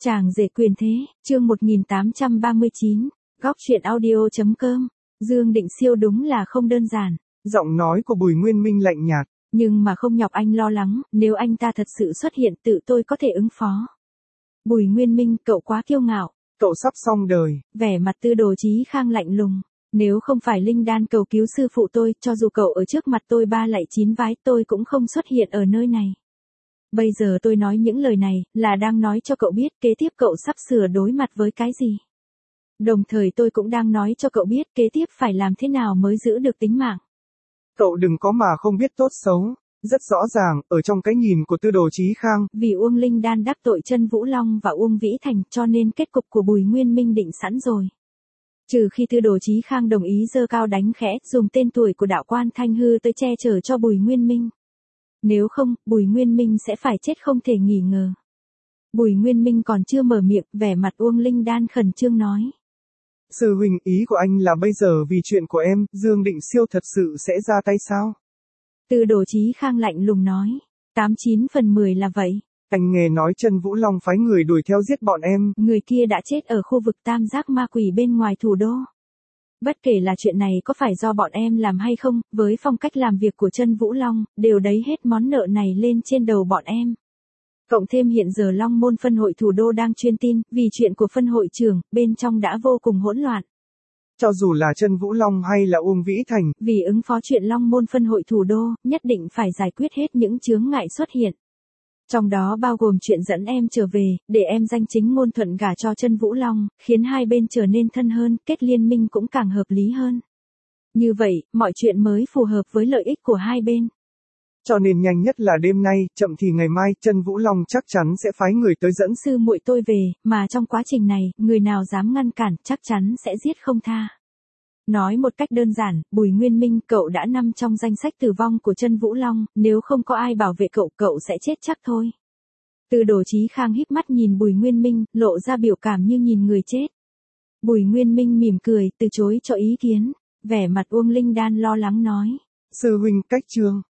Chàng rể quyền thế, chương 1839, góc truyện audio.com, Dương Định Siêu đúng là không đơn giản. Giọng nói của Bùi Nguyên Minh lạnh nhạt. Nhưng mà không nhọc anh lo lắng, nếu anh ta thật sự xuất hiện tự tôi có thể ứng phó. Bùi Nguyên Minh, cậu quá kiêu ngạo. Cậu sắp xong đời. Vẻ mặt Tư Đồ Chí Khang lạnh lùng. Nếu không phải Linh Đan cầu cứu sư phụ tôi, cho dù cậu ở trước mặt tôi 3 lạy 9 vái tôi cũng không xuất hiện ở nơi này. Bây giờ tôi nói những lời này, là đang nói cho cậu biết kế tiếp cậu sắp sửa đối mặt với cái gì. Đồng thời tôi cũng đang nói cho cậu biết kế tiếp phải làm thế nào mới giữ được tính mạng. Cậu đừng có mà không biết tốt xấu. Rất rõ ràng, ở trong cái nhìn của Tư Đồ Chí Khang. Vì Uông Linh Đan đắc tội Chân Vũ Long và Uông Vĩ Thành cho nên kết cục của Bùi Nguyên Minh định sẵn rồi. Trừ khi Tư Đồ Chí Khang đồng ý giơ cao đánh khẽ, dùng tên tuổi của đạo quan Thanh Hư tới che chở cho Bùi Nguyên Minh. Nếu không, Bùi Nguyên Minh sẽ phải chết không thể nghi ngờ. Bùi Nguyên Minh còn chưa mở miệng, vẻ mặt Uông Linh Đan khẩn trương nói. Sư huynh, ý của anh là bây giờ vì chuyện của em, Dương Định Siêu thật sự sẽ ra tay sao? Tư Đồ Chí Khang lạnh lùng nói. 89 phần 10 là vậy. Anh nghe nói Chân Vũ Long phái người đuổi theo giết bọn em. Người kia đã chết ở khu vực Tam Giác Ma Quỷ bên ngoài thủ đô. Bất kể là chuyện này có phải do bọn em làm hay không, với phong cách làm việc của Chân Vũ Long, đều đấy hết món nợ này lên trên đầu bọn em. Cộng thêm hiện giờ Long Môn phân hội thủ đô đang truyền tin, vì chuyện của phân hội trưởng, bên trong đã vô cùng hỗn loạn. Cho dù là Chân Vũ Long hay là Uông Vĩ Thành. Vì ứng phó chuyện Long Môn phân hội thủ đô, nhất định phải giải quyết hết những chướng ngại xuất hiện. Trong đó bao gồm chuyện dẫn em trở về, để em danh chính ngôn thuận gả cho Chân Vũ Long, khiến hai bên trở nên thân hơn, kết liên minh cũng càng hợp lý hơn. Như vậy, mọi chuyện mới phù hợp với lợi ích của hai bên. Cho nên nhanh nhất là đêm nay, chậm thì ngày mai, Chân Vũ Long chắc chắn sẽ phái người tới dẫn sư muội tôi về, mà trong quá trình này, người nào dám ngăn cản, chắc chắn sẽ giết không tha. Nói một cách đơn giản, Bùi Nguyên Minh, cậu đã nằm trong danh sách tử vong của Chân Vũ Long, nếu không có ai bảo vệ cậu, cậu sẽ chết chắc thôi. Tư Đồ Chí Khang híp mắt nhìn Bùi Nguyên Minh, lộ ra biểu cảm như nhìn người chết. Bùi Nguyên Minh mỉm cười, từ chối cho ý kiến, vẻ mặt Uông Linh Đan lo lắng nói. Sư huynh, cách chương.